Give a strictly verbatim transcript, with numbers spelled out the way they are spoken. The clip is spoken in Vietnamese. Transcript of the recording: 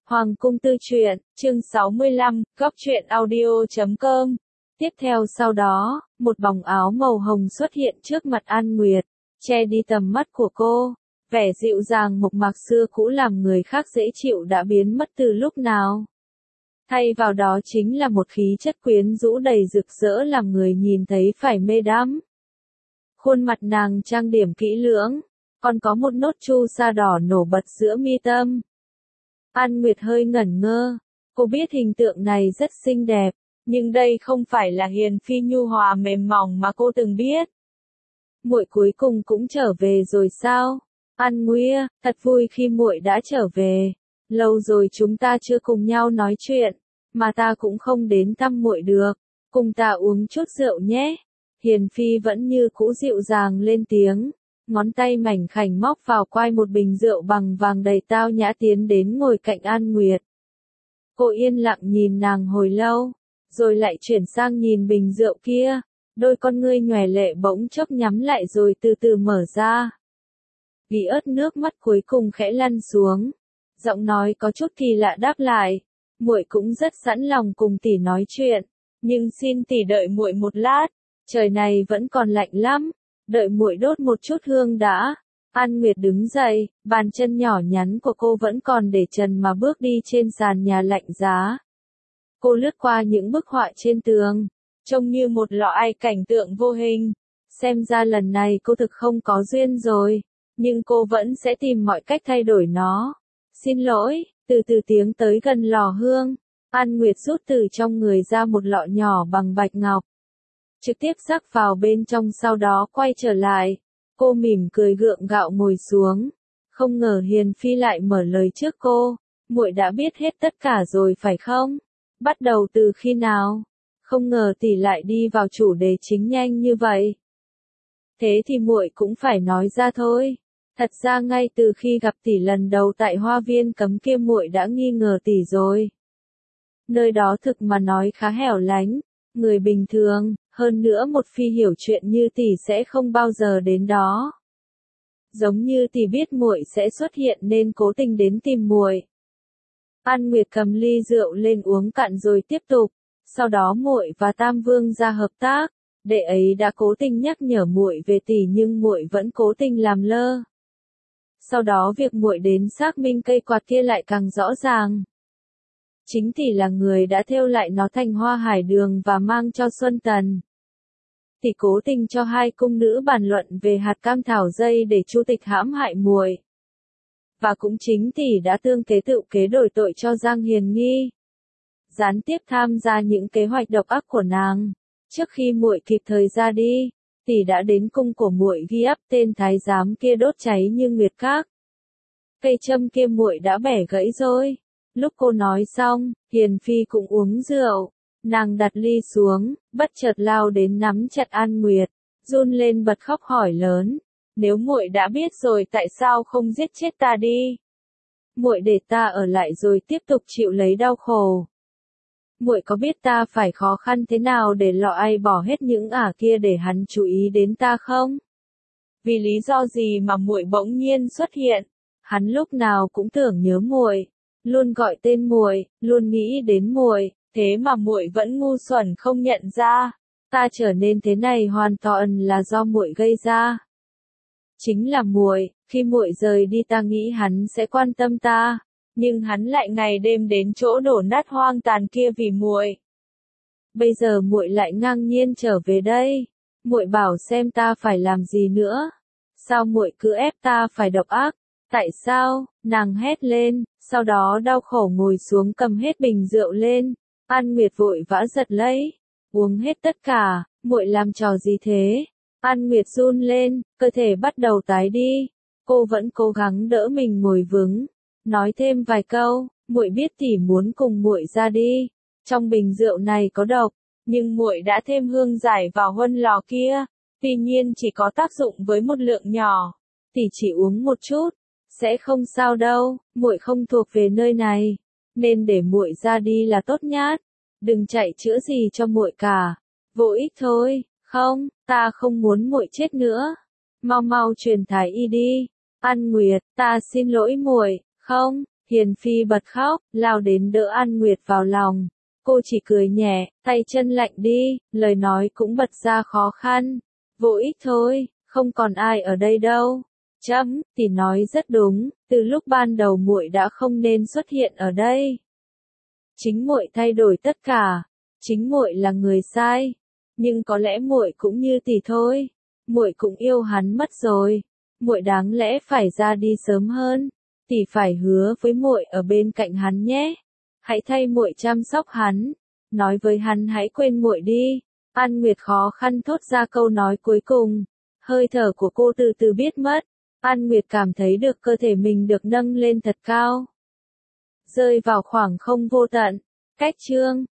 Hoàng cung tư truyện, chương sáu mươi lăm, góc truyện audio chấm com. Tiếp theo sau đó, một bóng áo màu hồng xuất hiện trước mặt An Nguyệt, che đi tầm mắt của cô. Vẻ dịu dàng mộc mạc xưa cũ làm người khác dễ chịu đã biến mất từ lúc nào. Thay vào đó chính là một khí chất quyến rũ đầy rực rỡ làm người nhìn thấy phải mê đắm. Khuôn mặt nàng trang điểm kỹ lưỡng, còn có một nốt chu sa đỏ nổi bật giữa mi tâm. An Nguyệt hơi ngẩn ngơ, cô biết hình tượng này rất xinh đẹp, nhưng đây không phải là Hiền Phi nhu hòa mềm mỏng mà cô từng biết. Muội cuối cùng cũng trở về rồi sao? An Nguya, thật vui khi muội đã trở về. Lâu rồi chúng ta chưa cùng nhau nói chuyện, mà ta cũng không đến thăm muội được. Cùng ta uống chút rượu nhé. Hiền Phi vẫn như cũ dịu dàng lên tiếng. Ngón tay mảnh khảnh móc vào quai một bình rượu bằng vàng đầy tao nhã tiến đến ngồi cạnh An Nguyệt. Cô yên lặng nhìn nàng hồi lâu, rồi lại chuyển sang nhìn bình rượu kia, đôi con ngươi nhòe lệ bỗng chốc nhắm lại rồi từ từ mở ra. Ghi ớt nước mắt cuối cùng khẽ lăn xuống, giọng nói có chút kỳ lạ đáp lại, muội cũng rất sẵn lòng cùng tỷ nói chuyện, nhưng xin tỷ đợi muội một lát, trời này vẫn còn lạnh lắm. Đợi muội đốt một chút hương đã. An Nguyệt đứng dậy, bàn chân nhỏ nhắn của cô vẫn còn để trần mà bước đi trên sàn nhà lạnh giá. Cô lướt qua những bức họa trên tường, trông như một loại cảnh tượng vô hình. Xem ra lần này cô thực không có duyên rồi, nhưng cô vẫn sẽ tìm mọi cách thay đổi nó. Xin lỗi, từ từ tiến tới gần lò hương, An Nguyệt rút từ trong người ra một lọ nhỏ bằng bạch ngọc. Trực tiếp rắc vào bên trong sau đó quay trở lại. Cô mỉm cười gượng gạo ngồi xuống. Không ngờ Hiền Phi lại mở lời trước cô. Muội đã biết hết tất cả rồi phải không? Bắt đầu từ khi nào? Không ngờ tỷ lại đi vào chủ đề chính nhanh như vậy. Thế thì muội cũng phải nói ra thôi. Thật ra ngay từ khi gặp tỷ lần đầu tại hoa viên cấm kia muội đã nghi ngờ tỷ rồi. Nơi đó thực mà nói khá hẻo lánh, người bình thường. Hơn nữa một phi hiểu chuyện như tỷ sẽ không bao giờ đến đó. Giống như tỷ biết muội sẽ xuất hiện nên cố tình đến tìm muội. An Nguyệt cầm ly rượu lên uống cạn rồi tiếp tục. Sau đó muội và Tam Vương ra hợp tác. Đệ ấy đã cố tình nhắc nhở muội về tỷ nhưng muội vẫn cố tình làm lơ. Sau đó việc muội đến xác minh cây quạt kia lại càng rõ ràng. Chính tỷ là người đã thêu lại nó thành hoa hải đường và mang cho Xuân Tần. Tỷ cố tình cho hai cung nữ bàn luận về hạt cam thảo dây để Chu Tịch hãm hại muội. Và cũng chính tỷ đã tương kế tự kế đổi tội cho Giang Hiền Nghi. Gián tiếp tham gia những kế hoạch độc ác của nàng. Trước khi muội kịp thời ra đi, tỷ đã đến cung của muội ghi ắp tên thái giám kia đốt cháy như nguyệt các. Cây châm kia muội đã bẻ gãy rồi. Lúc cô nói xong, Hiền Phi cũng uống rượu. Nàng đặt ly xuống, bất chợt lao đến nắm chặt An Nguyệt, run lên bật khóc hỏi lớn, nếu muội đã biết rồi tại sao không giết chết ta đi? Muội để ta ở lại rồi tiếp tục chịu lấy đau khổ. Muội có biết ta phải khó khăn thế nào để lọ ai bỏ hết những ả kia để hắn chú ý đến ta không? Vì lý do gì mà muội bỗng nhiên xuất hiện? Hắn lúc nào cũng tưởng nhớ muội, luôn gọi tên muội, luôn nghĩ đến muội. Thế mà muội vẫn ngu xuẩn không nhận ra, ta trở nên thế này hoàn toàn là do muội gây ra. Chính là muội, khi muội rời đi ta nghĩ hắn sẽ quan tâm ta, nhưng hắn lại ngày đêm đến chỗ đổ nát hoang tàn kia vì muội. Bây giờ muội lại ngang nhiên trở về đây, muội bảo xem ta phải làm gì nữa? Sao muội cứ ép ta phải độc ác? Tại sao? Nàng hét lên, sau đó đau khổ ngồi xuống cầm hết bình rượu lên. An Nguyệt vội vã giật lấy, uống hết tất cả, muội làm trò gì thế? An Nguyệt run lên, cơ thể bắt đầu tái đi. Cô vẫn cố gắng đỡ mình ngồi vững, nói thêm vài câu, muội biết tỷ muốn cùng muội ra đi. Trong bình rượu này có độc, nhưng muội đã thêm hương giải vào huân lò kia, tuy nhiên chỉ có tác dụng với một lượng nhỏ. Tỷ chỉ uống một chút, sẽ không sao đâu, muội không thuộc về nơi này. Nên để muội ra đi là tốt nhát. Đừng chạy chữa gì cho muội cả. Vô ích thôi. Không, ta không muốn muội chết nữa. Mau mau truyền thái y đi. An Nguyệt, ta xin lỗi muội. Không, Hiền Phi bật khóc, lao đến đỡ An Nguyệt vào lòng. Cô chỉ cười nhẹ, tay chân lạnh đi, lời nói cũng bật ra khó khăn. Vô ích thôi, không còn ai ở đây đâu. Chấm, tỷ nói rất đúng, từ lúc ban đầu muội đã không nên xuất hiện ở đây. Chính muội thay đổi tất cả, chính muội là người sai, nhưng có lẽ muội cũng như tỷ thôi, muội cũng yêu hắn mất rồi, muội đáng lẽ phải ra đi sớm hơn, tỷ phải hứa với muội ở bên cạnh hắn nhé. Hãy thay muội chăm sóc hắn, nói với hắn hãy quên muội đi. An Nguyệt khó khăn thốt ra câu nói cuối cùng, hơi thở của cô từ từ biết mất. An Nguyệt cảm thấy được cơ thể mình được nâng lên thật cao, rơi vào khoảng không vô tận. Cách chương